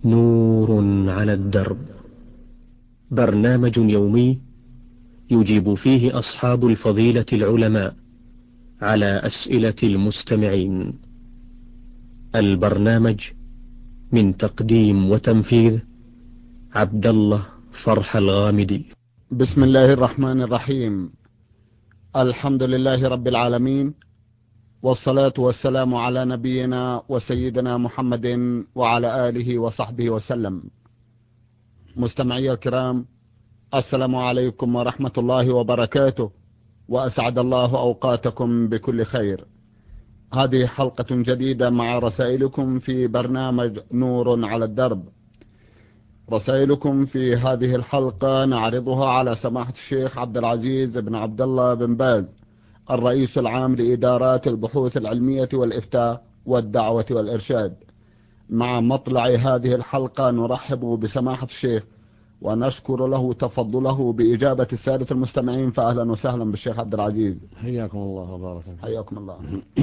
نور على الدرب، برنامج يومي يجيب فيه أصحاب الفضيلة العلماء على أسئلة المستمعين. البرنامج من تقديم وتنفيذ عبد الله فرح الغامدي. بسم الله الرحمن الرحيم. الحمد لله رب العالمين، والصلاة والسلام على نبينا وسيدنا محمد وعلى آله وصحبه وسلم. مستمعي الكرام، السلام عليكم ورحمة الله وبركاته، وأسعد الله أوقاتكم بكل خير. هذه حلقة جديدة مع رسائلكم في برنامج نور على الدرب. رسائلكم في هذه الحلقة نعرضها على سماحة الشيخ عبد العزيز بن عبد الله بن باز، الرئيس العام لإدارات البحوث العلمية والإفتاء والدعوة والإرشاد. مع مطلع هذه الحلقة نرحب بسماحة الشيخ ونشكر له تفضله بإجابة السادة المستمعين، فأهلا وسهلا بالشيخ عبد العزيز. حياكم الله وبارك فيكم. حياكم الله.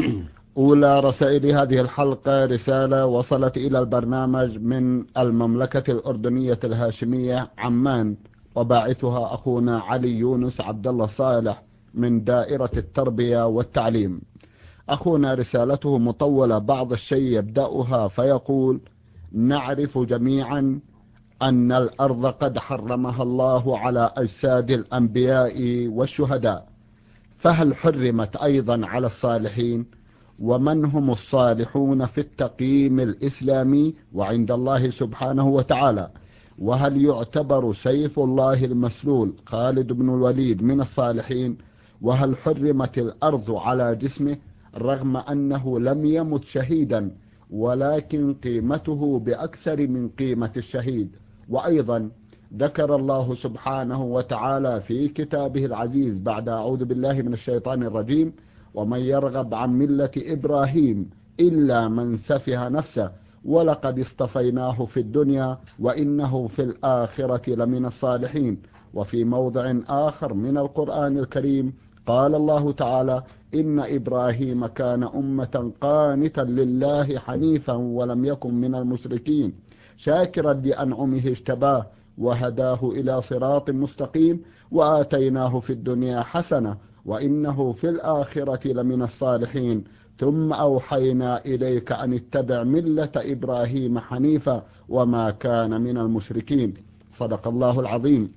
أولى رسائل هذه الحلقة رسالة وصلت إلى البرنامج من المملكة الأردنية الهاشمية عمان، وباعثها أخونا علي يونس عبد الله صالح من دائرة التربية والتعليم. أخونا رسالته مطولة بعض الشيء يبدأها فيقول: نعرف جميعا أن الأرض قد حرمها الله على أجساد الأنبياء والشهداء، فهل حرمت أيضا على الصالحين؟ ومن هم الصالحون في التقييم الإسلامي وعند الله سبحانه وتعالى؟ وهل يعتبر سيف الله المسلول خالد بن الوليد من الصالحين؟ وهل حرمت الأرض على جسمه رغم أنه لم يمت شهيدا، ولكن قيمته بأكثر من قيمة الشهيد؟ وأيضا ذكر الله سبحانه وتعالى في كتابه العزيز بعد أعوذ بالله من الشيطان الرجيم: ومن يرغب عن ملة إبراهيم إلا من سفه نفسه ولقد اصطفيناه في الدنيا وإنه في الآخرة لمن الصالحين. وفي موضع آخر من القرآن الكريم قال الله تعالى: إن إبراهيم كان أمة قانتا لله حنيفا ولم يكن من المشركين شاكرا لأنعمه اجتباه وهداه إلى صراط مستقيم وآتيناه في الدنيا حسنة وإنه في الآخرة لمن الصالحين ثم أوحينا إليك أن اتبع ملة إبراهيم حنيفا وما كان من المشركين. صدق الله العظيم.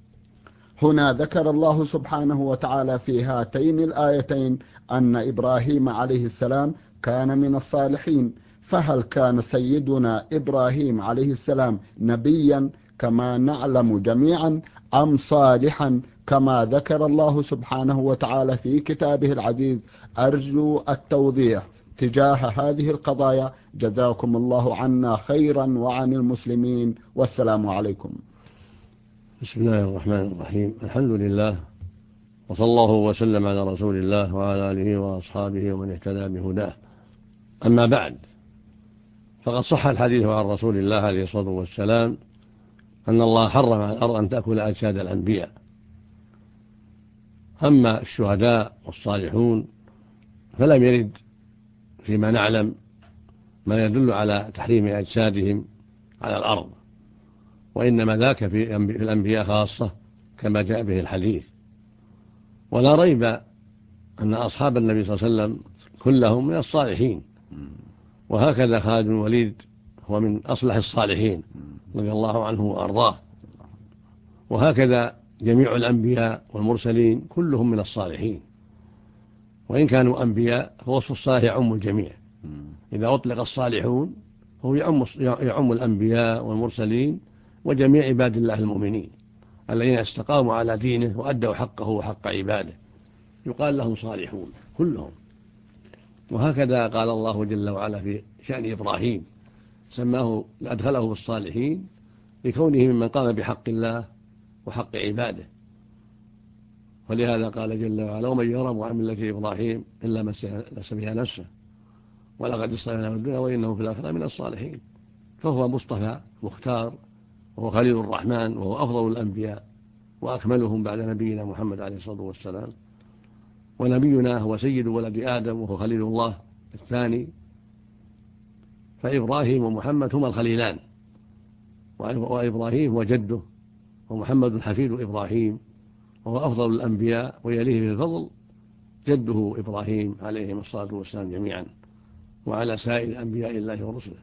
هنا ذكر الله سبحانه وتعالى في هاتين الآيتين أن إبراهيم عليه السلام كان من الصالحين، فهل كان سيدنا إبراهيم عليه السلام نبيا كما نعلم جميعا أم صالحا كما ذكر الله سبحانه وتعالى في كتابه العزيز؟ أرجو التوضيح تجاه هذه القضايا، جزاكم الله عنا خيرا وعن المسلمين، والسلام عليكم. بسم الله الرحمن الرحيم. الحمد لله، وصلى الله وسلم على رسول الله وعلى آله وأصحابه ومن اهتدى بهداه. أما بعد، فقد صح الحديث عن رسول الله عليه الصلاة والسلام أن الله حرم على الأرض أن تأكل أجساد الأنبياء. أما الشهداء والصالحون فلم يرد فيما نعلم ما يدل على تحريم أجسادهم على الأرض، وإنما ذاك في الأنبياء خاصة كما جاء به الحديث. ولا ريب أن أصحاب النبي صلى الله عليه وسلم كلهم من الصالحين، وهكذا خالد بن الوليد هو من أصلح الصالحين رضي الله عنه وأرضاه، وهكذا جميع الأنبياء والمرسلين كلهم من الصالحين. وإن كانوا أنبياء فوصف الصالح يعم الجميع. إذا أطلق الصالحون هو يعم الأنبياء والمرسلين وجميع عباد الله المؤمنين الذين استقاموا على دينه وأدوا حقه وحق عباده، يقال لهم صالحون كلهم. وهكذا قال الله جل وعلا في شأن إبراهيم، سماه أدخله بالصالحين لكونه ممن قام بحق الله وحق عباده. ولهذا قال جل وعلا: ومن يرغب عن ملة إبراهيم إلا من سفه نفسه ولقد اصطفيناه في الدنيا وإنه في الآخرة من الصالحين. فهو مصطفى مختار، وهو خليل الرحمن، وهو أفضل الأنبياء وأكملهم بعد نبينا محمد عليه الصلاة والسلام. ونبينا هو سيد ولد آدم وهو خليل الله الثاني. فإبراهيم ومحمد هما الخليلان وإبراهيم هو جده، ومحمد حفيد إبراهيم، وهو أفضل الأنبياء، ويليه في الفضل جده إبراهيم عليهم الصلاة والسلام جميعا، وعلى سائر أنبياء الله ورسله.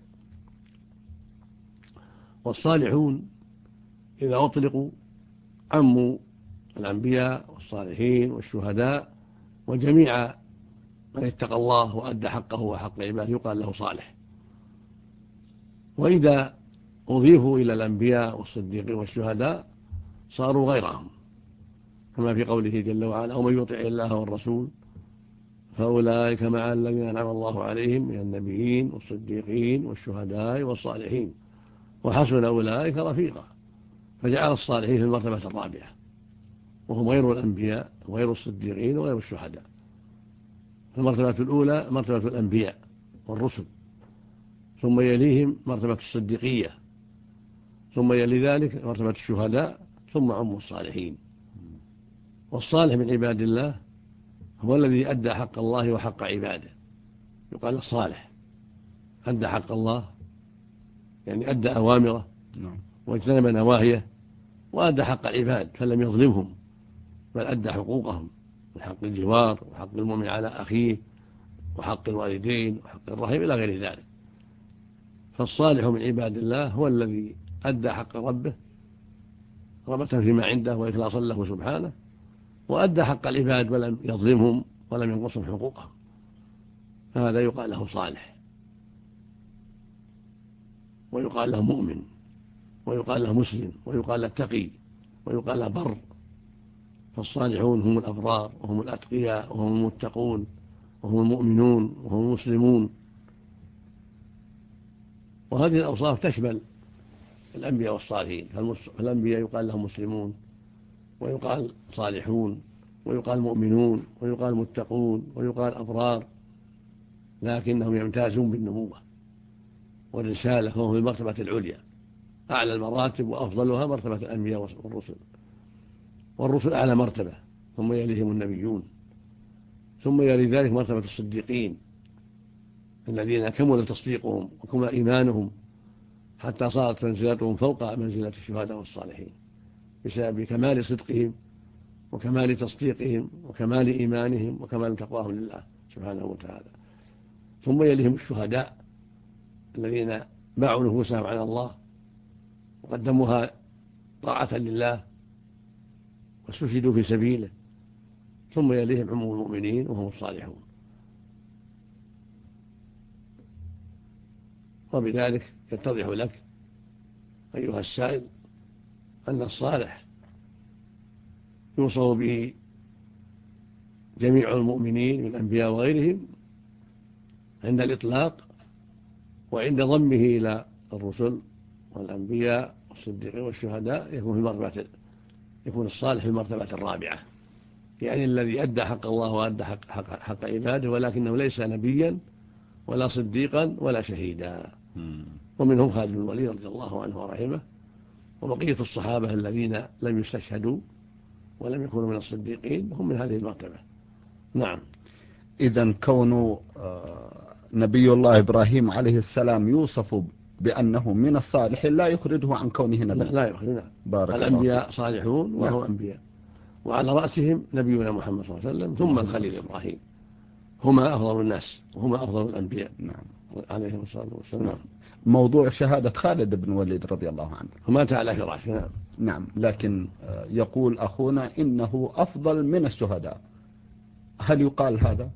والصالحون إذا أطلقوا عموا الأنبياء والصالحين والشهداء وجميع من اتقى الله وأدى حقه وحق عباده يقال له صالح. وإذا أضيفوا إلى الأنبياء والصديقين والشهداء صاروا غيرهم، كما في قوله جل وعلا: ومن يطع الله والرسول فأولئك مع الذين أنعم الله عليهم من النبيين والصديقين والشهداء والصالحين وحسن أولئك رفيقا. فجعل الصالحين في المرتبة الرابعة، وهم غير الأنبياء وغير الصديقين وغير الشهداء. المرتبة الأولى مرتبة الأنبياء والرسل، ثم يليهم مرتبة الصديقية، ثم يلي ذلك مرتبة الشهداء، ثم عم الصالحين. والصالح من عباد الله هو الذي أدى حق الله وحق عباده، يقال الصالح أدى حق الله، يعني أدى أوامره واجتنب نواهيه، وأدى حق العباد فلم يظلمهم، بل أدى حقوقهم من حق الجوار وحق المؤمن على أخيه وحق الوالدين وحق الرحم إلى غير ذلك. فالصالح من عباد الله هو الذي أدى حق ربه رغبة فيما عنده وإخلاصا له سبحانه، وأدى حق العباد ولم يظلمهم ولم ينقصهم حقوقهم، فهذا يقال له صالح، ويقال له مؤمن، ويقال له مسلم، ويقال له تقي، ويقال له بر. فالصالحون هم الأبرار، وهم الأتقياء، وهم المتقون، وهم المؤمنون، وهم المسلمون. وهذه الأوصاف تشمل الأنبياء والصالحين. فالأنبياء يقال لهم مسلمون، ويقال صالحون، ويقال مؤمنون، ويقال متقون، ويقال أبرار، لكنهم يمتازون بالنبوة والرسالة، فهم في المرتبة العليا أعلى المراتب، وأفضلها مرتبة الأنبياء والرسل. والرسل أعلى مرتبة، ثم يليهم النبيون، ثم يلي ذلك مرتبة الصديقين الذين كمل تصديقهم وكمل إيمانهم حتى صارت منزلتهم فوق منزلة الشهداء والصالحين بسبب كمال صدقهم وكمال تصديقهم وكمال إيمانهم وكمال تقواهم لله سبحانه وتعالى. ثم يليهم الشهداء الذين باعوا نفوسهم على الله وقدموها طاعة لله واستشهدوا في سبيله. ثم يليهم عموم المؤمنين وهم الصالحون. وبذلك يتضح لك أيها السائل أن الصالح يوصف به جميع المؤمنين من الأنبياء وغيرهم عند الإطلاق، وعند ضمه إلى الرسل والأنبياء والصديقين والشهداء يكون الصالح في المرتبة الرابعة، يعني الذي أدى حق الله وأدى حق عباده، ولكنه ليس نبيا ولا صديقا ولا شهيدا. ومنهم خالد بن الوليد رضي الله عنه ورحمه، وبقية الصحابة الذين لم يستشهدوا ولم يكونوا من الصديقين هم من هذه المرتبة. نعم. إذن كون نبي الله إبراهيم عليه السلام يوصف بأنه من الصالحين لا يخرجه عن كونه نبي. لا يخرج. نعم. بارك الأنبياء صالحون وهم أنبياء، وعلى رأسهم نبينا محمد صلى الله عليه وسلم، ثم الخليل إبراهيم، هما أفضل الناس وهما أفضل الأنبياء. نعم. عليهم الصلاة والسلام. موضوع شهادة خالد بن الوليد رضي الله عنه ومات على فراشه. نعم. نعم. لكن يقول أخونا إنه أفضل من الشهداء، هل يقال هذا؟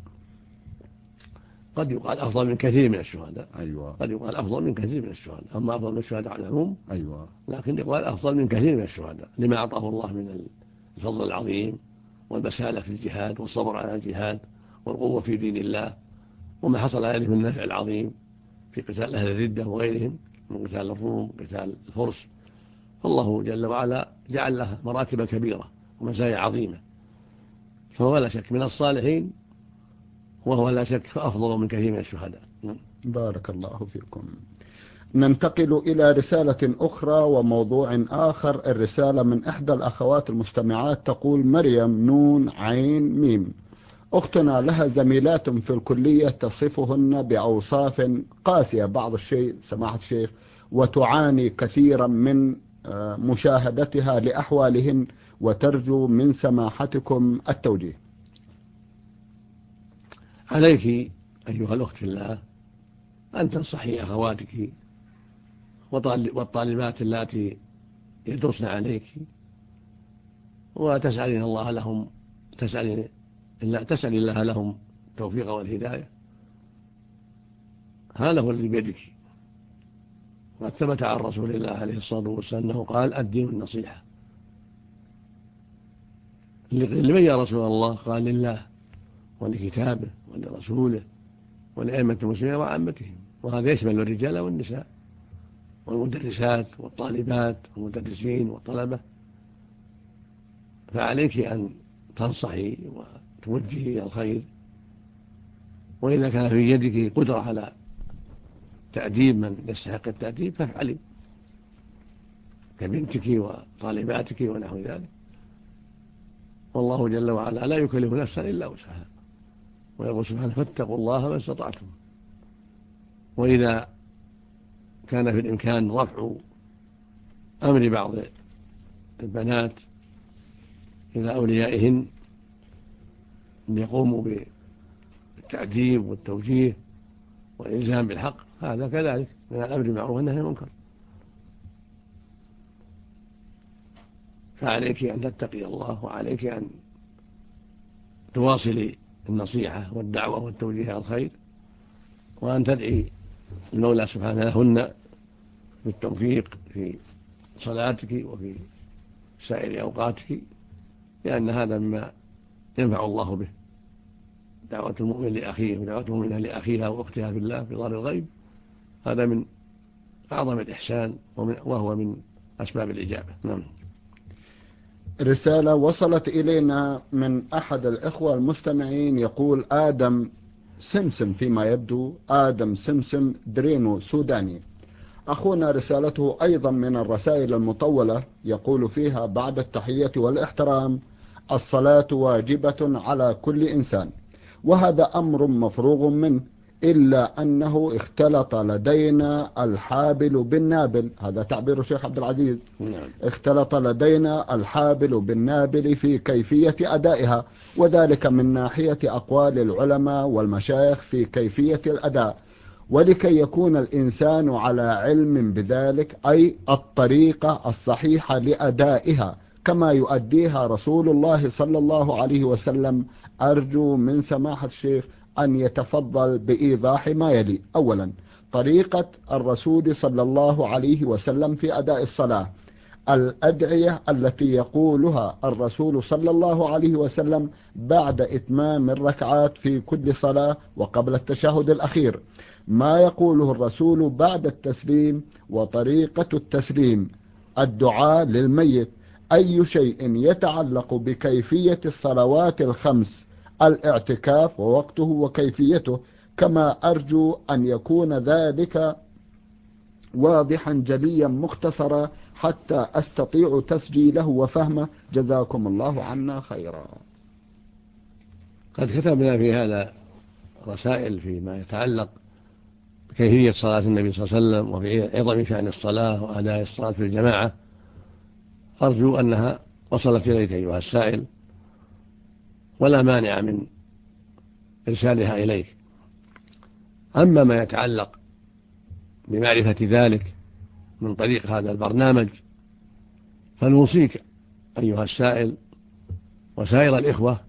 قد يقال أفضل من كثير من الشهداء. أيوة. قد يقال أفضل من كثير من الشهداء، أما أفضل من الشهداء على العموم. أيوة. لكن يقال أفضل من كثير من الشهداء لما أعطاه الله من الفضل العظيم والبسالة في الجهاد والصبر على الجهاد والقوة في دين الله، وما حصل عليه من النفع العظيم في قتال أهل الردة وغيرهم من قتال الروم وقتال الفرس. فالله جل وعلا جعل له مراتب كبيرة ومزايا عظيمة، فهو لا شك من الصالحين، وهو لا شك أفضل من كثير من الشهداء. بارك الله فيكم. ننتقل إلى رسالة أخرى وموضوع آخر. الرسالة من إحدى الأخوات المستمعات تقول: مريم نون عين ميم، أختنا لها زميلات في الكلية تصفهن بأوصاف قاسية بعض الشيء سماحة الشيخ، وتعاني كثيرا من مشاهدتها لأحوالهن، وترجو من سماحتكم التوجيه. عليك أيها الأخت في الله أن تنصحي أخواتك والطالبات اللاتي يدرسن عليك، وتسألين الله لهم، تسألي الله لهم التوفيق والهداية. هذا هو الذي بيدك. وقد ثبت عن رسول الله عليه الصلاة والسلام أنه قال: الدين النصيحة. لمن يا رسول الله؟ قال: لله ولكتابه ولرسوله ولأئمة المسلمين وعامتهم. وهذا يشمل الرجال والنساء والمدرسات والطالبات والمدرسين والطلبة. فعليك أن تنصحي وتوجهي إلى الخير، وإذا كان في يدك قدرة على تأديب من يستحق التأديب فافعلي، كبنتك وطالباتك ونحو ذلك. والله جل وعلا لا يكلف نفسا إلا وسعها، ويقول سبحانه: فاتقوا الله ما استطعتم. وإذا كان في الإمكان رفع أمر بعض البنات إلى أوليائهن أن يقوموا بالتأديب والتوجيه والإلزام بالحق، هذا كذلك من الأمر بالمعروف والنهي عن المنكر. فعليك أن تتقي الله، وعليك أن تواصلي النصيحة والدعوة والتوجيه إلى الخير، وأن تدعي المولى سبحانه لهن بالتوفيق في صلاتك وفي سائر أوقاتك، لأن هذا مما ينفع الله به. دعوة المؤمن لأخيه ودعوة المؤمنة لأخيها وأختها في الله في ظهر الغيب، هذا من أعظم الإحسان وهو من أسباب الإجابة. نعم. رسالة وصلت إلينا من أحد الإخوة المستمعين، يقول آدم سمسم، فيما يبدو آدم سمسم درينو سوداني. أخونا رسالته أيضا من الرسائل المطولة، يقول فيها: بعد التحية والاحترام، الصلاة واجبة على كل إنسان، وهذا أمر مفروغ منه، إلا أنه اختلط لدينا الحابل بالنابل. هذا تعبير الشيخ عبد العزيز. اختلط لدينا الحابل بالنابل في كيفية أدائها، وذلك من ناحية أقوال العلماء والمشايخ في كيفية الأداء. ولكي يكون الإنسان على علم بذلك، أي الطريقة الصحيحة لأدائها كما يؤديها رسول الله صلى الله عليه وسلم، أرجو من سماحة الشيخ أن يتفضل بإيضاح ما يلي. أولا، طريقة الرسول صلى الله عليه وسلم في أداء الصلاة: الأدعية التي يقولها الرسول صلى الله عليه وسلم بعد إتمام الركعات في كل صلاة وقبل التشهد الأخير، ما يقوله الرسول بعد التسليم وطريقة التسليم، الدعاء للميت، أي شيء يتعلق بكيفية الصلوات الخمس، الاعتكاف ووقته وكيفيته، كما أرجو أن يكون ذلك واضحا جليا مختصرا حتى أستطيع تسجيله وفهمه، جزاكم الله عنا خيرا. قد كتبنا في هذا رسائل فيما يتعلق بكيفية صلاة النبي صلى الله عليه وسلم وفي عظم شأن الصلاة وأداء الصلاة في الجماعة، أرجو أنها وصلت إليك أيها السائل، ولا مانع من إرسالها إليك. أما ما يتعلق بمعرفة ذلك من طريق هذا البرنامج، فنوصيك أيها السائل وسائر الإخوة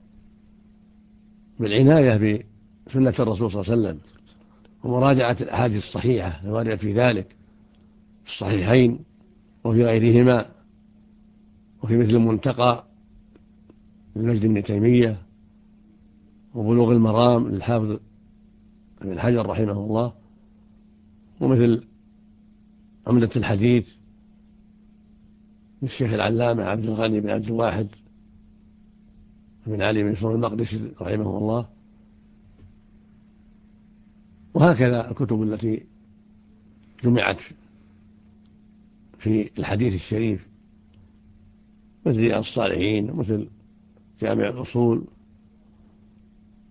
بالعناية بسنة الرسول صلى الله عليه وسلم ومراجعة الأحاديث الصحيحة الواردة في ذلك في الصحيحين وفي غيرهما، وفي مثل المنتقى للمجد بن تيمية وبلوغ المرام للحافظ ابن حجر رحمه الله، ومثل عمدة الحديث للشيخ العلامة عبد الغني بن عبد الواحد بن علي بن سور المقدسي رحمه الله، وهكذا الكتب التي جمعت في الحديث الشريف مثل رياض الصالحين ومثل جامع الأصول.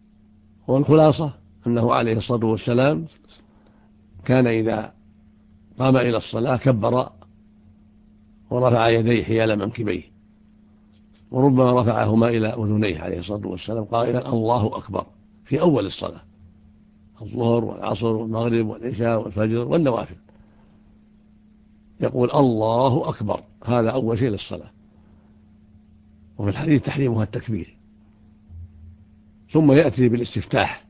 والخلاصة أنه عليه الصلاة والسلام كان إذا قام إلى الصلاة كبر ورفع يديه حيال منكبيه، وربما رفعهما إلى أذنيه عليه الصلاة والسلام قائلا الله أكبر في أول الصلاة، الظهر والعصر والمغرب والعشاء والفجر والنوافل، يقول الله أكبر، هذا أول شيء للصلاة. وفي الحديث تحريمها التكبير. ثم يأتي بالاستفتاح،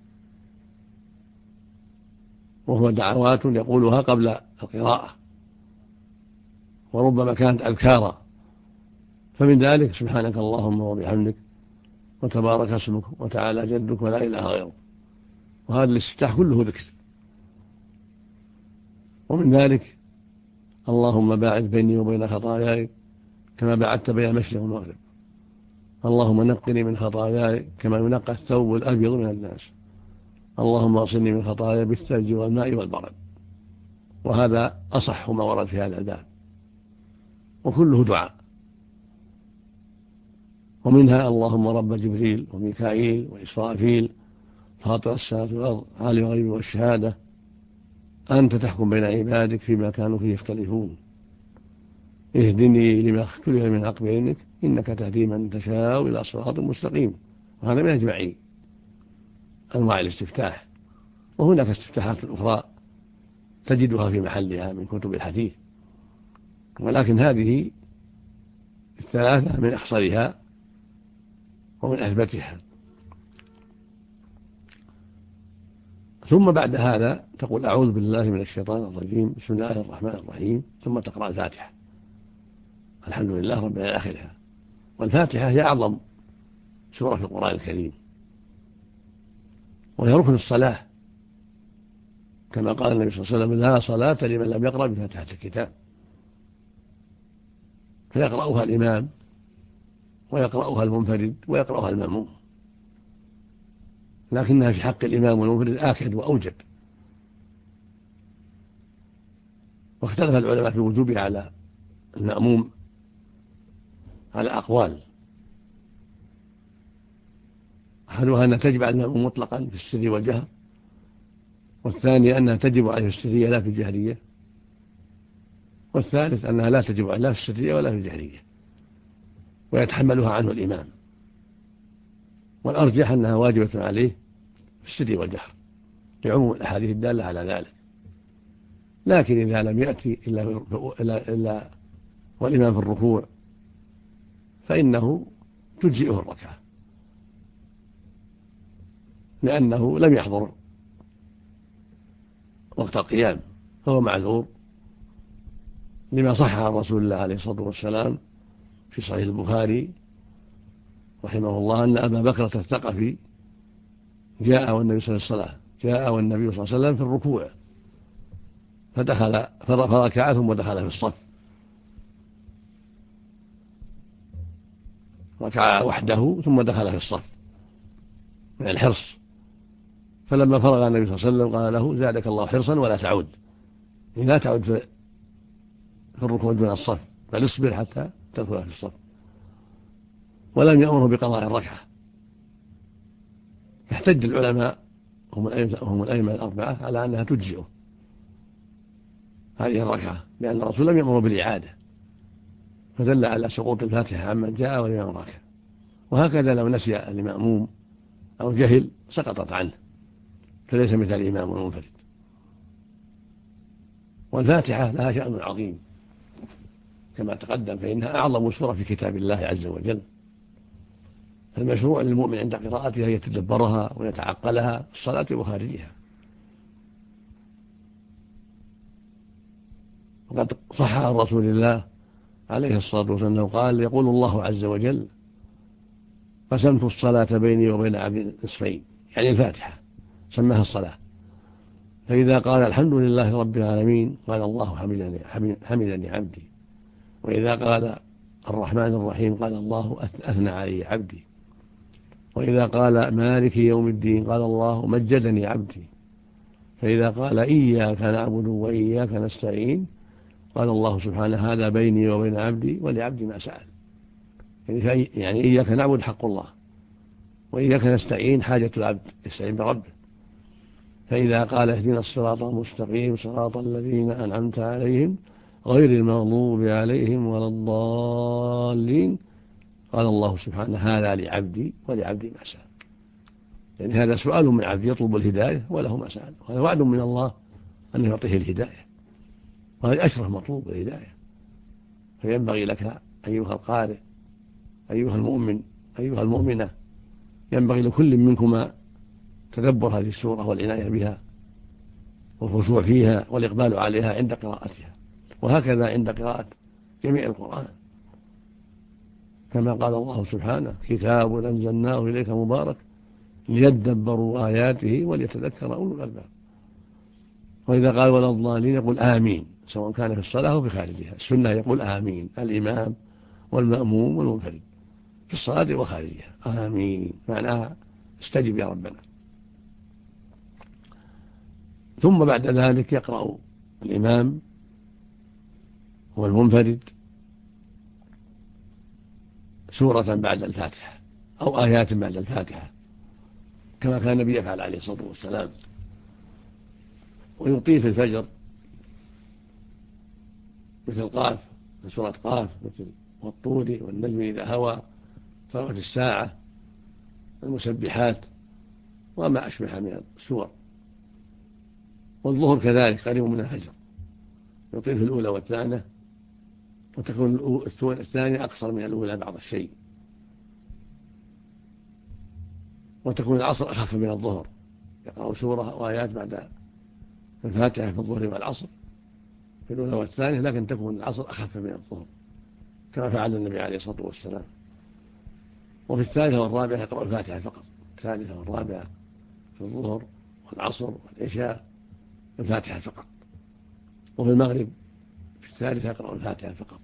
وهو دعوات يقولها قبل القراءة، وربما كانت أذكارا، فمن ذلك سبحانك اللهم وبحمدك وتبارك اسمك وتعالى جدك ولا إله غيرك، وهذا الاستفتاح كله ذكر. ومن ذلك اللهم باعد بيني وبين خطاياي كما بعدت بين المشرق والمغرب، اللهم نقني من خطاياي كما ينقى الثوب الأبيض من الناس، اللهم اغسلني من خطاياي بالثلج والماء والبرد. وهذا أصح ما ورد في هذا الباب، وكله دعاء. ومنها اللهم رب جبريل وميكائيل وإسرافيل فاطر السماوات والأرض عالم الغيب والشهادة أنت تحكم بين عبادك فيما كانوا فيه يختلفون، اهدني لما اختلف من حق بينك إنك تهدي من تشاء إلى صراط مستقيم. وهذا من أجمع أنواع الاستفتاح. وهناك استفتاحات أخرى تجدها في محلها من كتب الحديث، ولكن هذه الثلاثة من أحصرها ومن أثبتها. ثم بعد هذا تقول أعوذ بالله من الشيطان الرجيم بسم الله الرحمن الرحيم، ثم تقرأ الفاتحة الحمد لله رب العالمين آخرها. والفاتحة هي أعظم سورة في القرآن الكريم، وهي ركن الصلاة، كما قال النبي صلى الله عليه وسلم لا صلاة لمن لم يقرأ بفاتحة الكتاب. فيقرأها الإمام ويقرأها المنفرد ويقرأها المأموم، لكنها في حق الإمام والمنفرد آكد وأوجب. واختلف العلماء في وجوبها على المأموم على أقوال، أحدها أنها تجب على المأموم مطلقا في السر والجهر، والثاني أنها تجب عليه في السرية لا في الجهرية، والثالث أنها لا تجب عليه في السرية ولا في الجهرية ويتحملها عنه الإمام. والأرجح أنها واجبة عليه في السر والجهر لعموم الأحاديث الدالة على ذلك. لكن إذا لم يأتي إلا والإمام في الركوع فإنه تجزئه الركعة، لأنه لم يحضر وقت القيام، فهو معذور، لما صح عن رسول الله عليه الصلاة والسلام في صحيح البخاري رحمه الله أن أبا بكرة الثقفي جاء والنبي صلى الله عليه وسلم في الركوع فركع ثم دخل في الصف، ركع وحده ثم دخل في الصف من الحرص. فلما فرغ النبي صلى الله عليه وسلم قال له زادك الله حرصا ولا تعود، لا تعود في الركوع دون الصف، بل اصبر حتى تدخل في الصف. ولم يأمره بقضاء الركعة. يحتج العلماء هم الأئمة الأربعة على أنها تجزئه هذه الركعة، لأن الرسول لم يأمره بالإعادة، فدل على سقوط الفاتحة عمن جاء والإمام راكع. وهكذا لو نسي المأموم أو جهل سقطت عنه، فليس مثل الإمام والمنفرد. والفاتحة لها شأن عظيم كما تقدم، فإنها أعظم سورة في كتاب الله عز وجل، فالمشروع للمؤمن عند قراءتها هي يتدبرها ويتعقلها في الصلاة وخارجها. وقد صح عن رسول الله عليه الصلاة والسلام قال يقول الله عز وجل قسمت الصلاة بيني وبين عبدي نصفين، يعني الفاتحة سماها الصلاة، فإذا قال الحمد لله رب العالمين قال الله حمدني عبدي، وإذا قال الرحمن الرحيم قال الله أثنى علي عبدي، وإذا قال مالك يوم الدين قال الله مجدني عبدي، فإذا قال إياك نعبد وإياك نستعين قال الله سبحانه هذا بيني وبين عبدي ولعبدي ما سأل. يعني إياك نعبد حق الله، وإياك نستعين حاجة العبد يستعين بربه. فإذا قال اهدنا الصراط المستقيم صراط الذين أنعمت عليهم غير المغضوب عليهم ولا الضالين، قال الله سبحانه هذا لعبدي ولعبدي ما سأل. يعني هذا سؤال من عبد يطلب الهداية وله ما سأل، وهذا وعد من الله أن يعطيه الهداية، وهذا أشرف مطلوب الهداية. فينبغي لك أيها القارئ أيها المؤمن أيها المؤمنة، ينبغي لكل منكما تدبر هذه السورة والعناية بها والخشوع فيها والإقبال عليها عند قراءتها، وهكذا عند قراءة جميع القرآن، كما قال الله سبحانه كتاب أنزلناه إليك مبارك ليدبروا آياته وليتذكر أولو الألباب. وإذا قال ولا الضالين يقول آمين، سواء كان في الصلاة أو في خارجها. السنة يقول آمين الإمام والمأموم والمنفرد في الصلاة وخارجها، آمين معناها استجب يا ربنا. ثم بعد ذلك يقرأ الإمام والمنفرد سورة بعد الفاتحة أو آيات بعد الفاتحة، كما كان النبي يفعل عليه الصلاة والسلام. ويطيل في الفجر مثل قاف، سورة قاف، مثل والطور والنجم إذا هوى، طرفة الساعة، المسبحات، وما أشبه من السور. والظهر كذلك قريب من الفجر، يطيل في الأولى والثانية، وتكون الثانية أقصر من الأولى بعض الشيء، وتكون العصر أخف من الظهر، يقرأ سورة وآيات بعد الفاتحة في الظهر والعصر في الأولى والثانية، لكن تكون العصر أخف من الظهر كما فعل النبي عليه الصلاة والسلام. وفي الثالثة والرابعة يقرأ الفاتحة فقط، الثالثة والرابعة في الظهر والعصر والعشاء الفاتحة فقط. وفي المغرب في الثالثة يقرأ الفاتحة فقط.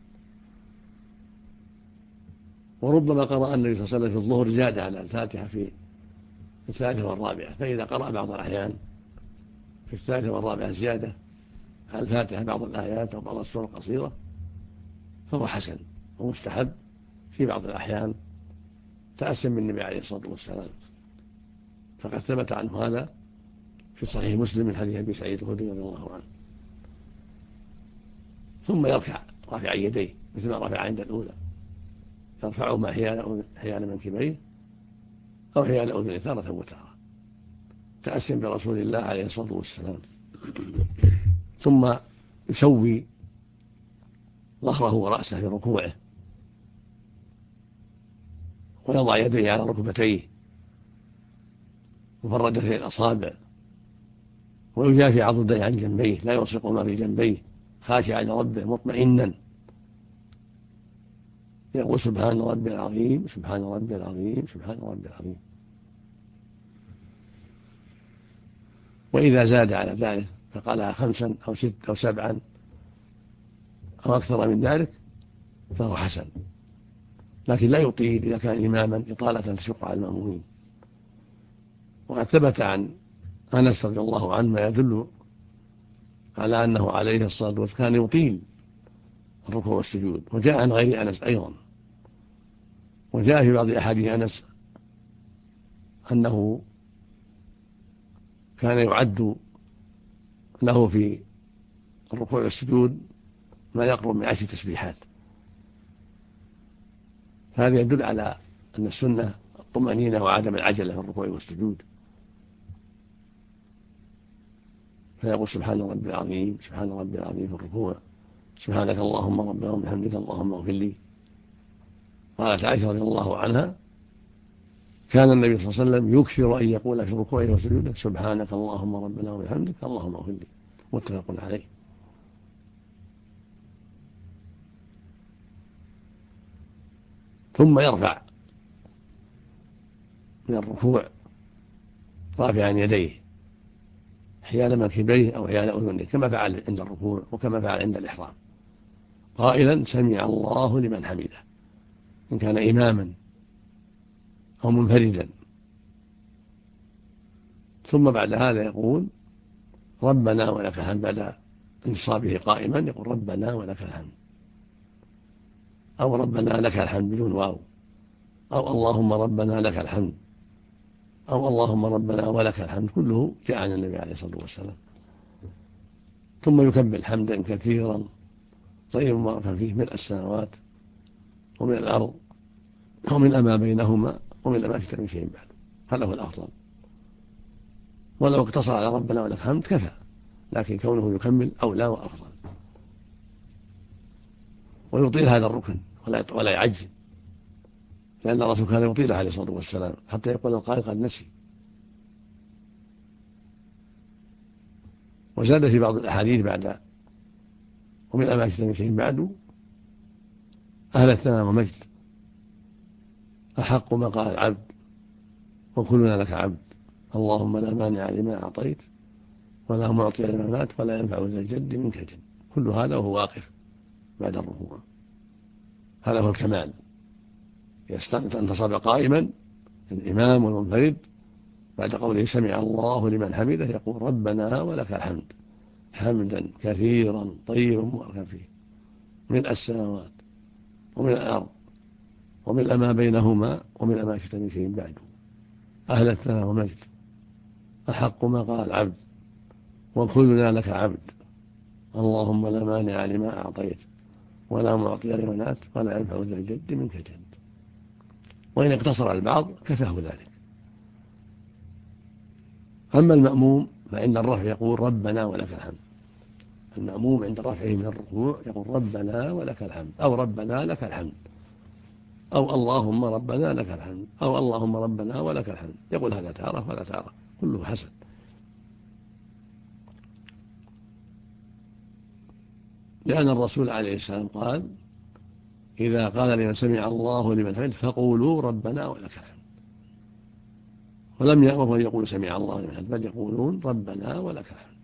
وربما قرأ النبي صلى الله عليه وسلم في الظهر زيادة على الفاتحة في الثالثة والرابعة، فإذا قرأ بعض الأحيان في الثالثة والرابعة زيادة على الفاتحة بعض الآيات أو بعض السور القصيرة فهو حسن ومستحب في بعض الأحيان تأسم من النبي عليه الصلاة والسلام، فقد ثبت عنه هذا في صحيح مسلم من حديث أبي سعيد الخدري رضي الله عنه. ثم يرفع رافع يديه مثل ما رفع عند الأولى، يرفعهما حيال منكبيه أو حيال أذنيه تارة وتارة، تأسم برسول الله عليه الصلاة والسلام. ثم يسوي ظهره ورأسه في ركوعه، ويضع يديه على ركبتيه مفردتي الأصابع، ويجافي عضديه عن جنبيه، لا يلصقهما في جنبيه، خاشعا لربه مطمئنا، يقول سبحان ربي العظيم سبحان ربي العظيم سبحان ربي العظيم. وإذا زاد على ذلك فقالها 5 أو 6 أو 7 أو أكثر من ذلك فهو حسن، لكن لا يطيل إذا كان إماما إطالة تشق على المأمومين. وقد ثبت عن أنس رضي الله عنه ما يدل على أنه عليه الصلاة والسلام كان يطيل الركوع والسجود. وجاء عن غير أنس أيضا، وجاء في بعض أحاديث أنس أنه كان يعد له في الركوع والسجود ما يقرب من 10 تسبيحات. هذا يدل على أن السنة الطمأنينة وعدم العجلة في الركوع والسجود، فيقول سبحان ربي العظيم سبحان ربي العظيم في الركوع، سبحانك اللهم ربنا وبحمدك اللهم اغفر لي. قالت عائشة رضي الله عنها كان النبي صلى الله عليه وسلم يكثر أن يقول في ركوعه وسجوده سبحانك اللهم ربنا وبحمدك اللهم اغفر لي، متفق عليه. ثم يرفع من الركوع رافعا يديه حيال منكبيه أو حيال أذنيه كما فعل عند الركوع وكما فعل عند الإحرام، قائلا سمع الله لمن حمده إن كان إماما أو منفردا. ثم بعد هذا يقول ربنا ولك الحمد، بعد انتصابه قائما يقول ربنا ولك الحمد، أو ربنا لك الحمد بدون واو، أو اللهم ربنا لك الحمد. أو اللهم ربنا ولك الحمد، كله جاء عن النبي عليه الصلاة والسلام. ثم يكمل حمدا كثيرا طيبا مباركا فيه ملء السماوات ومن الأرض ومن ما بينهما ومن ما شئت من شيء بعد. هذا هو الأفضل، ولو اقتصر على ربنا ولك الحمد كفى، لكن كونه يكمل أولى وأفضل. ويطيل هذا الركن ولا يعجل، لأن الرسول كان يطيل عليه الصلاة والسلام حتى يقول القائل قد نسي. وزاد في بعض الأحاديث بعد ومن ما شئت من شيء بعد أهل الثناء والمجد أحق ما قال العبد وكلنا لك عبد، اللهم لا مانع لما أعطيت ولا معطي لما منعت ولا ينفع ذا الجد منك الجد. كل هذا وهو واقف بعد الركوع. هذا هو الكمال. ينتصب قائما الإمام والمنفرد بعد قوله سمع الله لمن حمده يقول ربنا ولك الحمد حمدا كثيرا طيبا مباركا فيه ملء السماوات ومن الأرض ومن ما بينهما ومن ما شئت من شيء بعد. أهل الثناء والمجد أحق ما قال العبد وكلنا لك عبد، اللهم لا مانع لما أعطيت ولا معطي لما منعت ولا ينفع ذا الجد منك الجد. وإن اقتصر البعض كفاه ذلك. أما المأموم فعند الرفع يقول ربنا ولك الحمد. المأموم عند رفعه من الركوع يقول ربنا ولك الحمد، أو ربنا لك الحمد، أو اللهم ربنا لك الحمد، أو اللهم ربنا ولك الحمد. يقول هذا تارة ولا تارة، كله حسن. لأن الرسول عليه السلام قال إذا قال لمن سمع الله لمن حمده فقولوا ربنا ولك الحمد، ولم يأمر يقول سمع الله لمن حمده بل يقولون ربنا ولك الحمد.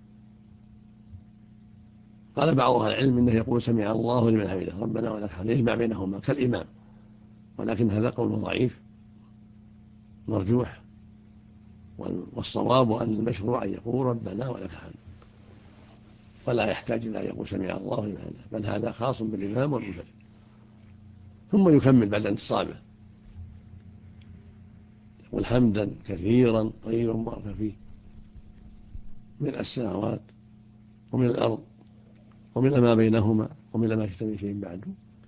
قال بعض أهل العلم إنه يقول سمع الله لمن حمده ربنا ولك الحمد يجمع بينهما كالإمام، ولكن هذا قول ضعيف مرجوح، والصواب أن المشروع أن يقول ربنا ولك الحمد ولا يحتاج إلى أن يقول سمع الله لمن حمده، بل هذا خاص بالإمام والمنفرد. ثم يكمل بعد انتصابه يقول حمدا كثيرا طيبا مباركا فيه من السماوات ومن الأرض ومن ما بينهما ومن ما شئت من شيء بعد.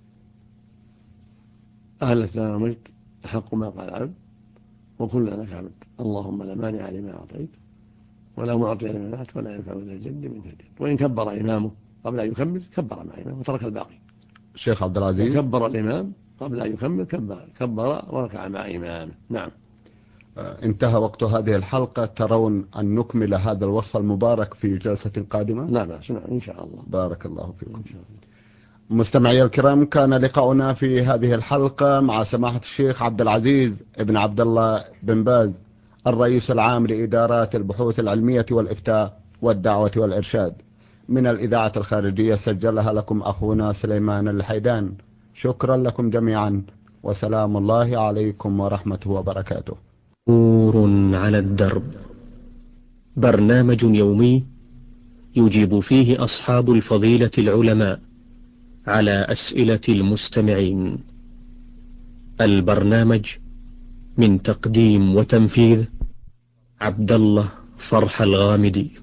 أهل الثناء والمجد أحق ما قال العبد وكلنا لك عبد، اللهم لا مانع لما أعطيت ولا معطي لما منعت ولا ينفع ذا الجد منك الجد. وإن كبر إمامه قبل أن يكمل كبر مع إمامه وترك الباقي. شيخ عبد العزيز كبر الإمام قبل أن يكمل كبر وركع مع إمامه. نعم. انتهى وقت هذه الحلقة. ترون أن نكمل هذا الوصف المبارك في جلسة قادمة؟ لا بأس، إن شاء الله. بارك الله فيكم. إن شاء الله. مستمعي الكرام، كان لقاؤنا في هذه الحلقة مع سماحة الشيخ عبد العزيز بن عبد الله بن باز، الرئيس العام لإدارات البحوث العلمية والإفتاء والدعوة والإرشاد، من الإذاعة الخارجية. سجلها لكم أخونا سليمان الحيدان. شكرا لكم جميعا، وسلام الله عليكم ورحمته وبركاته. نور على الدرب، برنامج يومي يجيب فيه أصحاب الفضيلة العلماء على أسئلة المستمعين. البرنامج من تقديم وتنفيذ عبد الله فرح الغامدي.